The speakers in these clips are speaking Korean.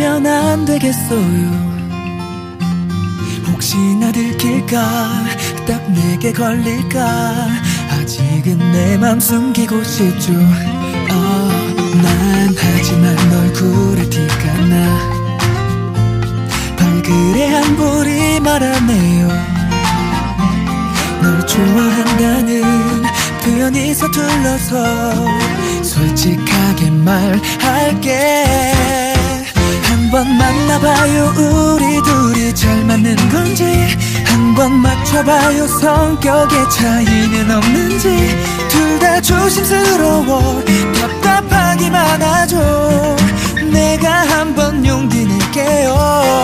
하면 안 되겠어요. 혹시나 들킬까 딱 내게 걸릴까 아직은 내 맘 숨기고 싶죠. 난 하지만 얼굴에 티가 나 발그레한 볼이 말하네요. 널 좋아한다는 표현이 서툴러서 솔직하게 말할게. 한번 만나봐요. 우리 둘이 잘 맞는 건지 한번 맞춰봐요. 성격의 차이는 없는지 둘 다 조심스러워 답답하기만 하죠. 내가 한번 용기 낼게요.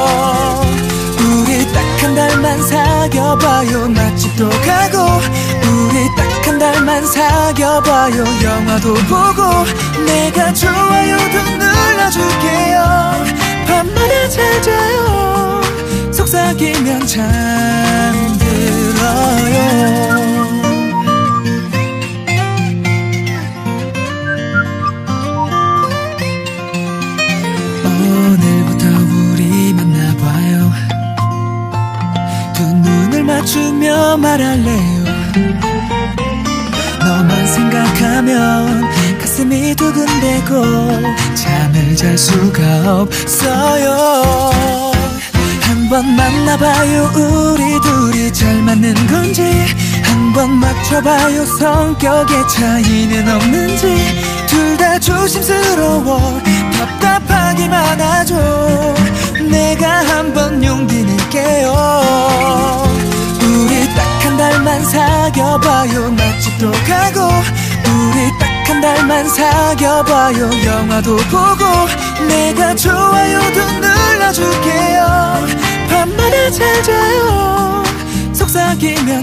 우리 딱 한 달만 사귀어봐요. 맛집도 가고 우리 딱 한 달만 사귀어봐요. 영화도 보고 내가 좋아요도 눌러줄게요. 밤마다 잘 자요. 속삭이면 잠들어요. 오늘부터 우리 만나봐요. 두 눈을 맞추며 말할래요. 너만 생각하면 가슴이 두근대고 잠을 잘 수가 없어요. 한번 만나봐요. 우리 둘이 잘 맞는 건지 한번 맞춰봐요. 성격의 차이는 없는지 둘 다 조심스러워 답답하기만 하죠. 내가 한번 용기 낼게요. 우리 딱 한 달만 사귀어봐요. 맛집도 가고 우리 딱 한 달만 사귀어봐요. 영화도 보고 내가 좋아요도 눌러줄게요. 밤마다 잘 자요. 속삭이면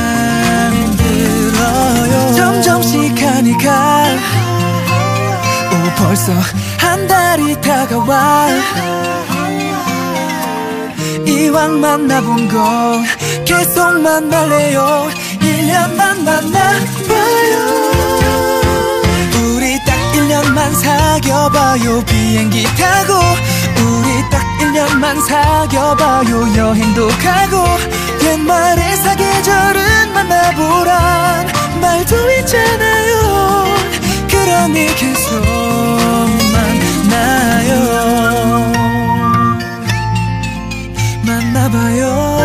잠들어요. 점점 시간이 가. 오 벌써 한 달이 다가와. 이왕 만나본 거 계속 만날래요. 1년만 만나봐요. 우리 딱 1년만 사귀어봐요. 비행기 타고 우리 딱 1년만 사귀어봐요. 여행도 가고 옛말에 사계절은 만나보란 말도 있잖아요. 그러니 계속 만나요. 만나봐요.